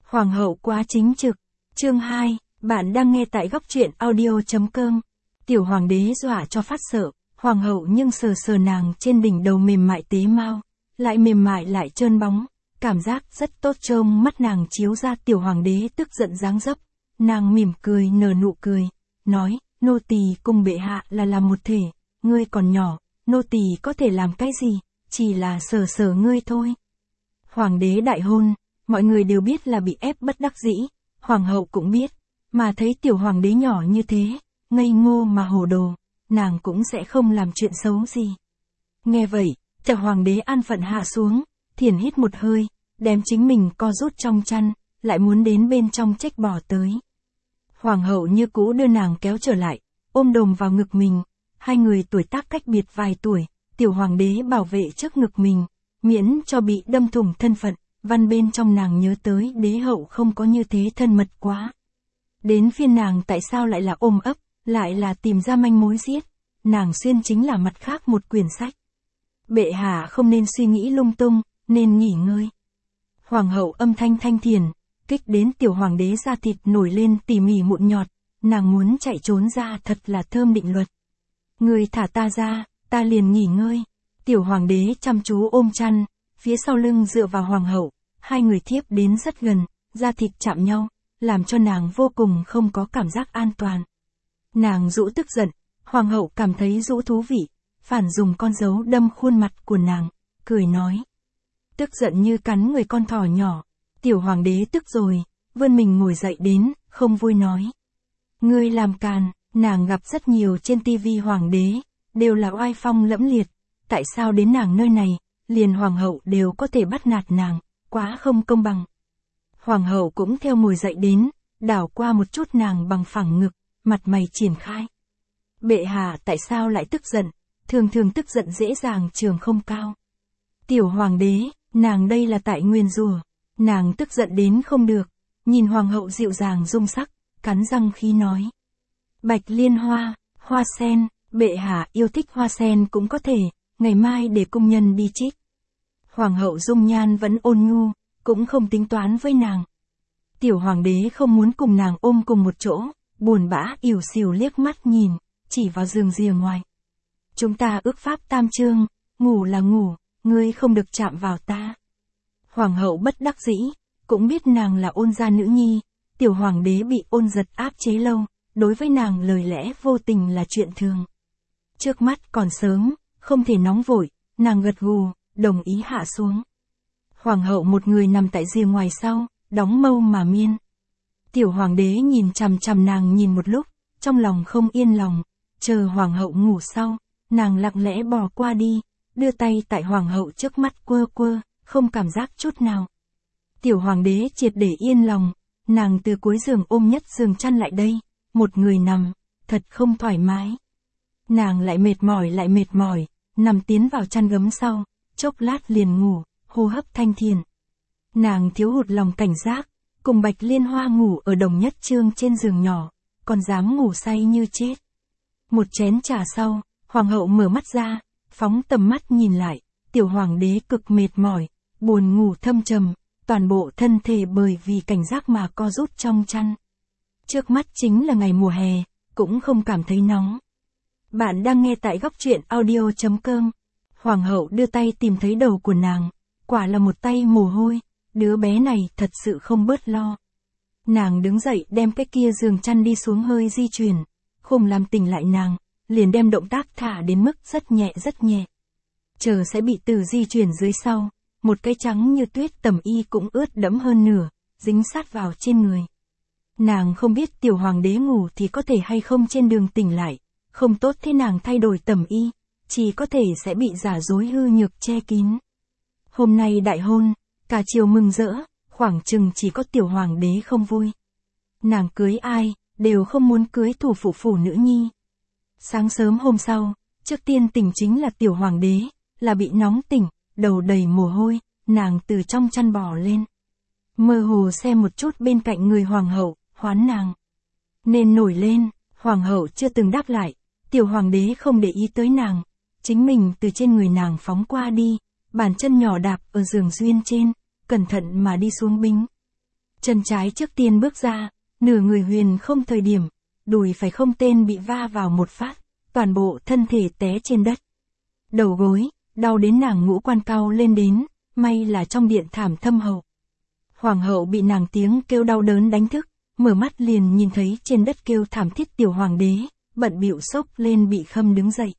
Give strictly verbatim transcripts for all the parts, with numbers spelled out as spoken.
Hoàng hậu quá chính trực. Chương hai, bạn đang nghe tại góc truyện audio.com. Tiểu hoàng đế dọa cho phát sợ, hoàng hậu nhưng sờ sờ nàng trên đỉnh đầu mềm mại tế mau, lại mềm mại lại trơn bóng, cảm giác rất tốt trông mắt nàng chiếu ra tiểu hoàng đế tức giận giáng dấp. Nàng mỉm cười nở nụ cười, nói, nô tỳ cùng bệ hạ là làm một thể, ngươi còn nhỏ, nô tỳ có thể làm cái gì, chỉ là sờ sờ ngươi thôi. Hoàng đế đại hôn, mọi người đều biết là bị ép bất đắc dĩ, hoàng hậu cũng biết, mà thấy tiểu hoàng đế nhỏ như thế, ngây ngô mà hồ đồ, nàng cũng sẽ không làm chuyện xấu gì. Nghe vậy, tiểu hoàng đế an phận hạ xuống, thiền hít một hơi, đem chính mình co rút trong chăn, lại muốn đến bên trong trách bỏ tới. Hoàng hậu như cũ đưa nàng kéo trở lại, ôm đồm vào ngực mình, hai người tuổi tác cách biệt vài tuổi, tiểu hoàng đế bảo vệ trước ngực mình, miễn cho bị đâm thủng thân phận, văn bên trong nàng nhớ tới đế hậu không có như thế thân mật quá. Đến phiên nàng tại sao lại là ôm ấp, lại là tìm ra manh mối giết, nàng xuyên chính là mặt khác một quyển sách. Bệ hạ không nên suy nghĩ lung tung, nên nghỉ ngơi. Hoàng hậu âm thanh thanh thiền, kích đến tiểu hoàng đế da thịt nổi lên tỉ mỉ mụn nhọt, nàng muốn chạy trốn ra thật là thơm định luật. Người thả ta ra, ta liền nghỉ ngơi. Tiểu hoàng đế chăm chú ôm chăn, phía sau lưng dựa vào hoàng hậu, hai người thiếp đến rất gần, da thịt chạm nhau, làm cho nàng vô cùng không có cảm giác an toàn. Nàng rũ tức giận, hoàng hậu cảm thấy rũ thú vị, phản dùng con dấu đâm khuôn mặt của nàng, cười nói. Tức giận như cắn người con thỏ nhỏ, tiểu hoàng đế tức rồi, vươn mình ngồi dậy đến, không vui nói. Ngươi làm càn, nàng gặp rất nhiều trên tivi hoàng đế, đều là oai phong lẫm liệt, tại sao đến nàng nơi này, liền hoàng hậu đều có thể bắt nạt nàng, quá không công bằng. Hoàng hậu cũng theo ngồi dậy đến, đảo qua một chút nàng bằng phẳng ngực, mặt mày triển khai. Bệ hạ tại sao lại tức giận, thường thường tức giận dễ dàng trường không cao. Tiểu hoàng đế, nàng đây là tại nguyền rủa, nàng tức giận đến không được, nhìn hoàng hậu dịu dàng dung sắc, cắn răng khí nói. Bạch liên hoa, hoa sen, bệ hạ yêu thích hoa sen cũng có thể, ngày mai để công nhân đi trích. Hoàng hậu dung nhan vẫn ôn nhu, cũng không tính toán với nàng. Tiểu hoàng đế không muốn cùng nàng ôm cùng một chỗ, buồn bã ỉu xìu liếc mắt nhìn, chỉ vào giường rìa ngoài. Chúng ta ước pháp tam chương, ngủ là ngủ, ngươi không được chạm vào ta. Hoàng hậu bất đắc dĩ, cũng biết nàng là ôn gia nữ nhi, tiểu hoàng đế bị ôn giật áp chế lâu, đối với nàng lời lẽ vô tình là chuyện thường. Trước mắt còn sớm, không thể nóng vội, nàng gật gù, đồng ý hạ xuống. Hoàng hậu một người nằm tại rìa ngoài sau, đóng mâu mà miên. Tiểu hoàng đế nhìn chằm chằm nàng nhìn một lúc, trong lòng không yên lòng, chờ hoàng hậu ngủ sau, nàng lặng lẽ bò qua đi, đưa tay tại hoàng hậu trước mắt quơ quơ, không cảm giác chút nào. Tiểu hoàng đế triệt để yên lòng, nàng từ cuối giường ôm nhất giường chăn lại đây, một người nằm, thật không thoải mái. Nàng lại mệt mỏi lại mệt mỏi, nằm tiến vào chăn gấm sau, chốc lát liền ngủ, hô hấp thanh thiền. Nàng thiếu hụt lòng cảnh giác, cùng Bạch Liên Hoa ngủ ở đồng nhất chương trên giường nhỏ, còn dám ngủ say như chết. Một chén trà sau, hoàng hậu mở mắt ra, phóng tầm mắt nhìn lại, tiểu hoàng đế cực mệt mỏi, buồn ngủ thâm trầm, toàn bộ thân thể bởi vì cảnh giác mà co rút trong chăn. Trước mắt chính là ngày mùa hè, cũng không cảm thấy nóng. Bạn đang nghe tại góc truyện audio.com. Hoàng hậu đưa tay tìm thấy đầu của nàng, quả là một tay mồ hôi, đứa bé này thật sự không bớt lo. Nàng đứng dậy đem cái kia giường chăn đi xuống hơi di chuyển, không làm tỉnh lại nàng, liền đem động tác thả đến mức rất nhẹ rất nhẹ. Chờ sẽ bị từ di chuyển dưới sau, một cái trắng như tuyết tẩm y cũng ướt đẫm hơn nửa, dính sát vào trên người. Nàng không biết tiểu hoàng đế ngủ thì có thể hay không trên đường tỉnh lại, không tốt thế nàng thay đổi tẩm y, chỉ có thể sẽ bị giả dối hư nhược che kín. Hôm nay đại hôn, cả triều mừng rỡ, khoảng chừng chỉ có tiểu hoàng đế không vui. Nàng cưới ai, đều không muốn cưới thủ phủ phủ nữ nhi. Sáng sớm hôm sau, trước tiên tỉnh chính là tiểu hoàng đế, là bị nóng tỉnh, đầu đầy mồ hôi, nàng từ trong chăn bò lên. Mơ hồ xem một chút bên cạnh người hoàng hậu, hoán nàng. Nên nổi lên, hoàng hậu chưa từng đáp lại, tiểu hoàng đế không để ý tới nàng, chính mình từ trên người nàng phóng qua đi, bàn chân nhỏ đạp ở giường duyên trên, cẩn thận mà đi xuống bính. Chân trái trước tiên bước ra, nửa người huyền không thời điểm, đùi phải không tên bị va vào một phát, toàn bộ thân thể té trên đất. Đầu gối, đau đến nàng ngũ quan cao lên đến, may là trong điện thảm thâm hậu. Hoàng hậu bị nàng tiếng kêu đau đớn đánh thức, mở mắt liền nhìn thấy trên đất kêu thảm thiết tiểu hoàng đế, bận bịu sốc lên bị khâm đứng dậy.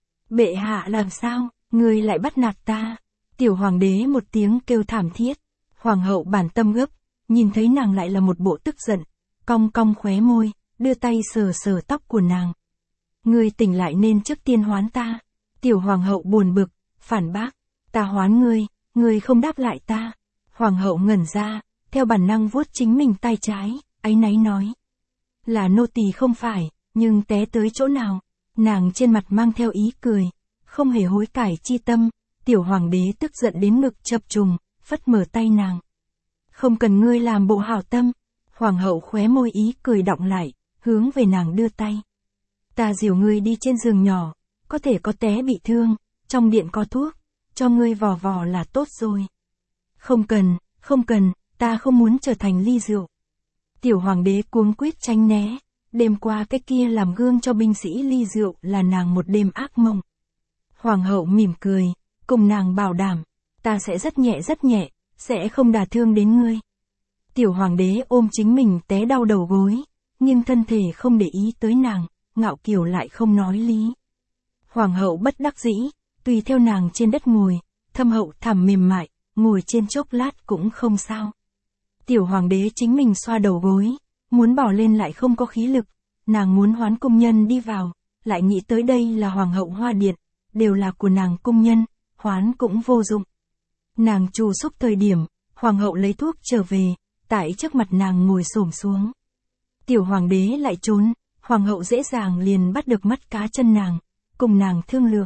Bệ hạ làm sao, ngươi lại bắt nạt ta? Tiểu hoàng đế một tiếng kêu thảm thiết. Hoàng hậu bản tâm gấp, nhìn thấy nàng lại là một bộ tức giận, cong cong khóe môi, đưa tay sờ sờ tóc của nàng. Ngươi tỉnh lại nên trước tiên hoán ta. Tiểu hoàng hậu buồn bực, phản bác, ta hoán ngươi, ngươi không đáp lại ta. Hoàng hậu ngẩn ra, theo bản năng vuốt chính mình tay trái, áy náy nói. Là nô tỳ không phải, nhưng té tới chỗ nào? Nàng trên mặt mang theo ý cười, không hề hối cải chi tâm. Tiểu hoàng đế tức giận đến ngực chập trùng, phất mở tay nàng. Không cần ngươi làm bộ hảo tâm. Hoàng hậu khóe môi ý cười đọng lại, hướng về nàng đưa tay. Ta dìu ngươi đi trên giường nhỏ, có thể có té bị thương, trong điện có thuốc, cho ngươi vò vò là tốt rồi. Không cần, không cần, ta không muốn trở thành ly rượu. Tiểu hoàng đế cuống quýt tránh né, đêm qua cái kia làm gương cho binh sĩ ly rượu là nàng một đêm ác mộng. Hoàng hậu mỉm cười, cùng nàng bảo đảm, ta sẽ rất nhẹ rất nhẹ, sẽ không đả thương đến ngươi. Tiểu hoàng đế ôm chính mình té đau đầu gối, nhưng thân thể không để ý tới nàng, ngạo kiều lại không nói lý. Hoàng hậu bất đắc dĩ, tùy theo nàng trên đất ngồi, thâm hậu thẳm mềm mại, ngồi trên chốc lát cũng không sao. Tiểu hoàng đế chính mình xoa đầu gối, muốn bỏ lên lại không có khí lực, nàng muốn hoán cung nhân đi vào, lại nghĩ tới đây là hoàng hậu Hoa Điện, đều là của nàng cung nhân, hoán cũng vô dụng. Nàng trù xúc thời điểm, hoàng hậu lấy thuốc trở về, tại trước mặt nàng ngồi xổm xuống. Tiểu hoàng đế lại trốn, hoàng hậu dễ dàng liền bắt được mắt cá chân nàng, cùng nàng thương lượng.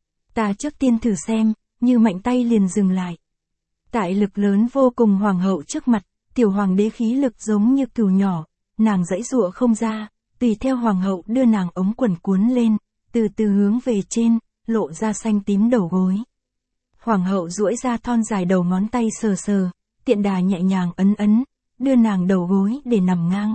Ta trước tiên thử xem, như mạnh tay liền dừng lại. Tại lực lớn vô cùng hoàng hậu trước mặt, tiểu hoàng đế khí lực giống như cừu nhỏ, nàng giãy giụa không ra, tùy theo hoàng hậu đưa nàng ống quần cuốn lên, từ từ hướng về trên, lộ ra xanh tím đầu gối. Hoàng hậu duỗi ra thon dài đầu ngón tay sờ sờ, tiện đà nhẹ nhàng ấn ấn, đưa nàng đầu gối để nằm ngang.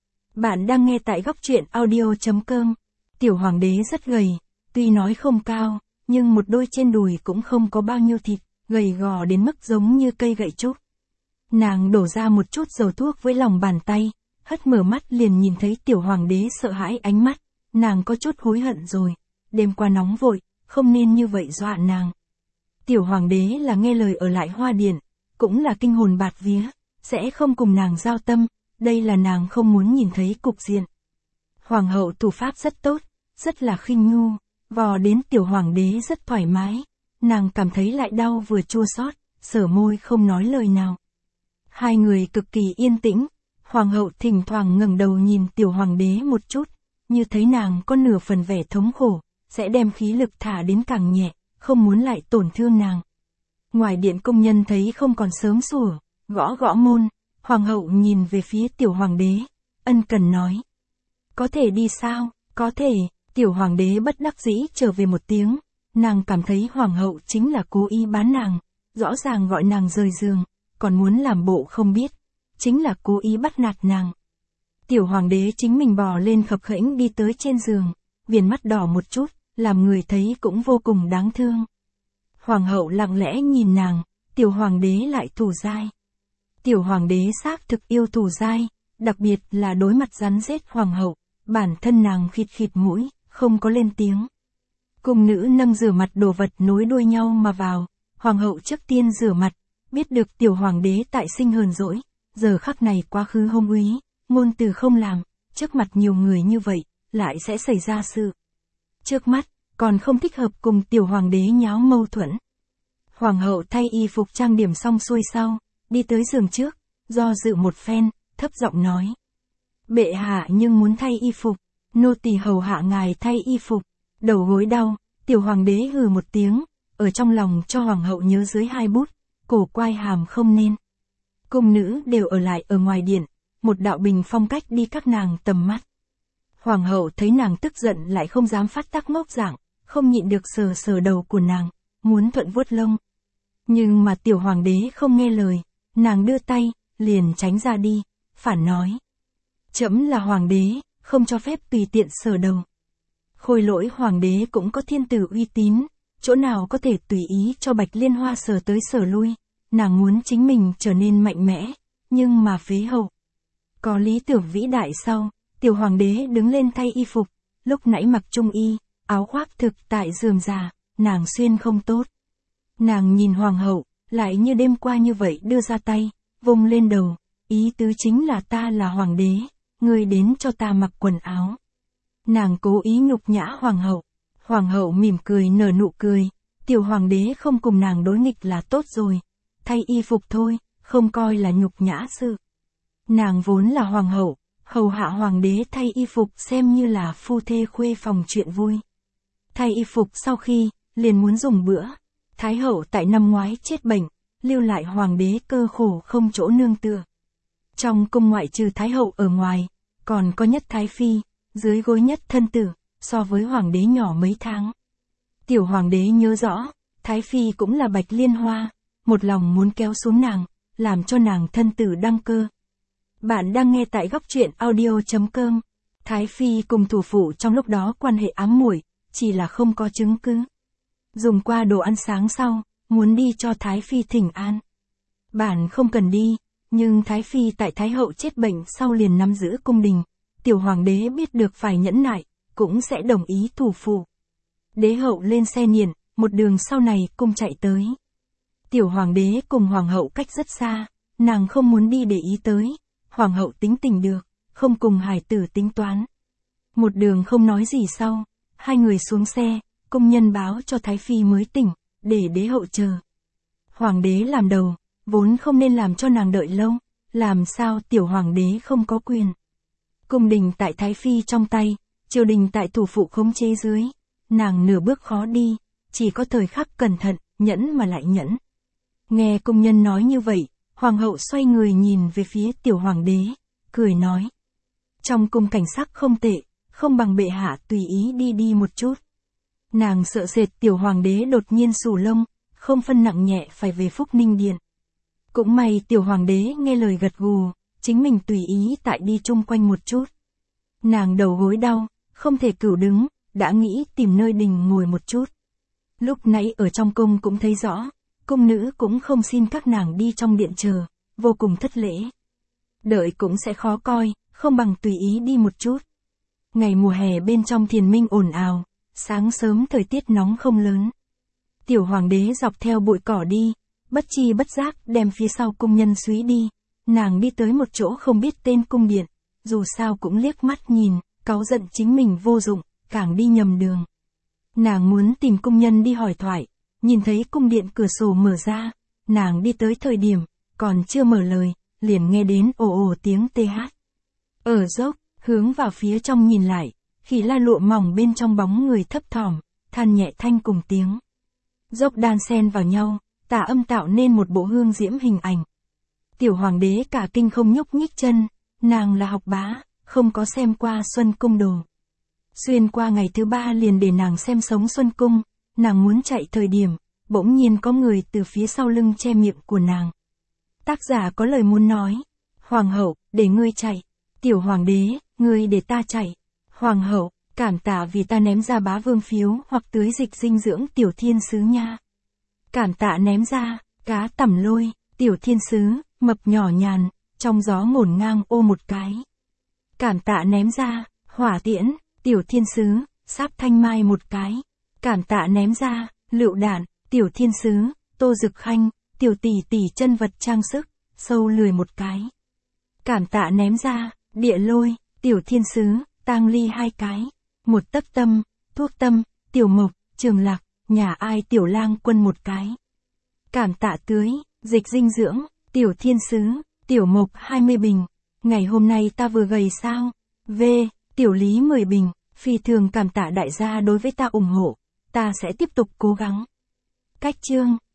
Bạn đang nghe tại góc truyện audio chấm com. Tiểu hoàng đế rất gầy, tuy nói không cao, nhưng một đôi trên đùi cũng không có bao nhiêu thịt, gầy gò đến mức giống như cây gậy trúc. Nàng đổ ra một chút dầu thuốc với lòng bàn tay, hất mở mắt liền nhìn thấy tiểu hoàng đế sợ hãi ánh mắt, nàng có chút hối hận rồi, đêm qua nóng vội, không nên như vậy dọa nàng. Tiểu hoàng đế là nghe lời ở lại Hoa Điện, cũng là kinh hồn bạt vía, sẽ không cùng nàng giao tâm, đây là nàng không muốn nhìn thấy cục diện. Hoàng hậu thủ pháp rất tốt, rất là khinh nhu, vò đến tiểu hoàng đế rất thoải mái, nàng cảm thấy lại đau vừa chua xót, sở môi không nói lời nào. Hai người cực kỳ yên tĩnh, hoàng hậu thỉnh thoảng ngẩng đầu nhìn tiểu hoàng đế một chút, như thấy nàng có nửa phần vẻ thống khổ, sẽ đem khí lực thả đến càng nhẹ, không muốn lại tổn thương nàng. Ngoài điện công nhân thấy không còn sớm sủa, gõ gõ môn, hoàng hậu nhìn về phía tiểu hoàng đế, ân cần nói. Có thể đi sao, có thể, tiểu hoàng đế bất đắc dĩ trở về một tiếng, nàng cảm thấy hoàng hậu chính là cố ý bán nàng, rõ ràng gọi nàng rời giường, còn muốn làm bộ không biết, chính là cố ý bắt nạt nàng. Tiểu hoàng đế chính mình bò lên khập khẽnh đi tới trên giường, viền mắt đỏ một chút, làm người thấy cũng vô cùng đáng thương. Hoàng hậu lặng lẽ nhìn nàng, tiểu hoàng đế lại thủ dai. Tiểu hoàng đế xác thực yêu thủ dai, đặc biệt là đối mặt rắn rết hoàng hậu, bản thân nàng khịt khịt mũi, không có lên tiếng. Cung nữ nâng rửa mặt đồ vật nối đuôi nhau mà vào, hoàng hậu trước tiên rửa mặt, biết được tiểu hoàng đế tại sinh hờn dỗi, giờ khắc này quá khứ hông úy, ngôn từ không làm, trước mặt nhiều người như vậy, lại sẽ xảy ra sự. Trước mắt, còn không thích hợp cùng tiểu hoàng đế nháo mâu thuẫn. Hoàng hậu thay y phục trang điểm xong xuôi sau, đi tới giường trước, do dự một phen, thấp giọng nói. Bệ hạ nhưng muốn thay y phục, nô tỳ hầu hạ ngài thay y phục, đầu gối đau, tiểu hoàng đế hừ một tiếng, ở trong lòng cho hoàng hậu nhớ dưới hai bút, cổ quai hàm không nên. Cung nữ đều ở lại ở ngoài điện, một đạo bình phong cách đi các nàng tầm mắt. Hoàng hậu thấy nàng tức giận lại không dám phát tác ngốc dạng, không nhịn được sờ sờ đầu của nàng, muốn thuận vuốt lông. Nhưng mà tiểu hoàng đế không nghe lời, nàng đưa tay, liền tránh ra đi, phản nói. Trẫm là hoàng đế, không cho phép tùy tiện sờ đầu. Khôi Lỗi hoàng đế cũng có thiên tử uy tín, chỗ nào có thể tùy ý cho Bạch Liên Hoa sờ tới sờ lui, nàng muốn chính mình trở nên mạnh mẽ, nhưng mà phế hậu. Có lý tưởng vĩ đại sau, tiểu hoàng đế đứng lên thay y phục, lúc nãy mặc trung y, áo khoác thực tại rườm rà, nàng xuyên không tốt. Nàng nhìn hoàng hậu, lại như đêm qua như vậy đưa ra tay, vung lên đầu, ý tứ chính là ta là hoàng đế, ngươi đến cho ta mặc quần áo. Nàng cố ý nhục nhã hoàng hậu, hoàng hậu mỉm cười nở nụ cười, tiểu hoàng đế không cùng nàng đối nghịch là tốt rồi, thay y phục thôi, không coi là nhục nhã sự. Nàng vốn là hoàng hậu, hầu hạ hoàng đế thay y phục xem như là phu thê khuê phòng chuyện vui. Thay y phục sau khi, liền muốn dùng bữa. Thái hậu tại năm ngoái chết bệnh, lưu lại hoàng đế cơ khổ không chỗ nương tựa. Trong cung ngoại trừ thái hậu ở ngoài, còn có nhất thái phi, dưới gối nhất thân tử, so với hoàng đế nhỏ mấy tháng. Tiểu hoàng đế nhớ rõ, thái phi cũng là Bạch Liên Hoa, một lòng muốn kéo xuống nàng, làm cho nàng thân tử đăng cơ. Bạn đang nghe tại góc truyện audio chấm com. Thái phi cùng thủ phụ trong lúc đó quan hệ ám muội, chỉ là không có chứng cứ. Dùng qua đồ ăn sáng sau, muốn đi cho Thái phi thỉnh an. Bản không cần đi, nhưng Thái phi tại Thái hậu chết bệnh sau liền nắm giữ cung đình. Tiểu hoàng đế biết được phải nhẫn nại, cũng sẽ đồng ý thủ phụ. Đế hậu lên xe niền, một đường sau này cung chạy tới. Tiểu hoàng đế cùng hoàng hậu cách rất xa, nàng không muốn đi để ý tới. Hoàng hậu tính tình được, không cùng hài tử tính toán. Một đường không nói gì sau, hai người xuống xe, công nhân báo cho Thái phi mới tỉnh, để đế hậu chờ. Hoàng đế làm đầu, vốn không nên làm cho nàng đợi lâu, làm sao tiểu hoàng đế không có quyền. Cung đình tại Thái phi trong tay, triều đình tại thủ phụ khống chế dưới, nàng nửa bước khó đi, chỉ có thời khắc cẩn thận, nhẫn mà lại nhẫn. Nghe công nhân nói như vậy, hoàng hậu xoay người nhìn về phía tiểu hoàng đế, cười nói. Trong cung cảnh sắc không tệ, không bằng bệ hạ tùy ý đi đi một chút. Nàng sợ sệt tiểu hoàng đế đột nhiên xù lông, không phân nặng nhẹ phải về Phúc Ninh Điện. Cũng may tiểu hoàng đế nghe lời gật gù, chính mình tùy ý tại đi chung quanh một chút. Nàng đầu gối đau, không thể cửu đứng, đã nghĩ tìm nơi đình ngồi một chút. Lúc nãy ở trong cung cũng thấy rõ, cung nữ cũng không xin các nàng đi trong điện chờ, vô cùng thất lễ. Đợi cũng sẽ khó coi, không bằng tùy ý đi một chút. Ngày mùa hè bên trong thiền minh ồn ào, sáng sớm thời tiết nóng không lớn. Tiểu hoàng đế dọc theo bụi cỏ đi, bất chi bất giác đem phía sau cung nhân suý đi. Nàng đi tới một chỗ không biết tên cung điện, dù sao cũng liếc mắt nhìn, cáu giận chính mình vô dụng, càng đi nhầm đường. Nàng muốn tìm cung nhân đi hỏi thoại, nhìn thấy cung điện cửa sổ mở ra, nàng đi tới thời điểm, còn chưa mở lời, liền nghe đến ồ ồ tiếng tê hát. Ở dốc, hướng vào phía trong nhìn lại, khỉ la lụa mỏng bên trong bóng người thấp thỏm, than nhẹ thanh cùng tiếng. Dốc đan xen vào nhau, tả âm tạo nên một bộ hương diễm hình ảnh. Tiểu hoàng đế cả kinh không nhúc nhích chân, nàng là học bá, không có xem qua Xuân Cung đồ. Xuyên qua ngày thứ ba liền để nàng xem sống Xuân Cung, nàng muốn chạy thời điểm, bỗng nhiên có người từ phía sau lưng che miệng của nàng. Tác giả có lời muốn nói, hoàng hậu, để ngươi chạy, tiểu hoàng đế, ngươi để ta chạy, hoàng hậu, cảm tạ vì ta ném ra bá vương phiếu hoặc tưới dịch dinh dưỡng tiểu thiên sứ nha. Cảm tạ ném ra, cá tẩm lôi, tiểu thiên sứ, mập nhỏ nhàn, trong gió ngổn ngang ô một cái. Cảm tạ ném ra, hỏa tiễn, tiểu thiên sứ, sáp thanh mai một cái. Cảm tạ ném ra, lựu đạn, tiểu thiên sứ, tô dực khanh, tiểu tỷ tỷ chân vật trang sức, sâu lười một cái. Cảm tạ ném ra, địa lôi, tiểu thiên sứ, tang ly hai cái. Một tấc tâm, thuốc tâm, tiểu mộc, trường lạc, nhà ai tiểu lang quân một cái. Cảm tạ tưới, dịch dinh dưỡng, tiểu thiên sứ, tiểu mộc hai mươi bình. Ngày hôm nay ta vừa gầy sao? V, tiểu lý mười bình. Phi thường cảm tạ đại gia đối với ta ủng hộ. Ta sẽ tiếp tục cố gắng. Cách chương.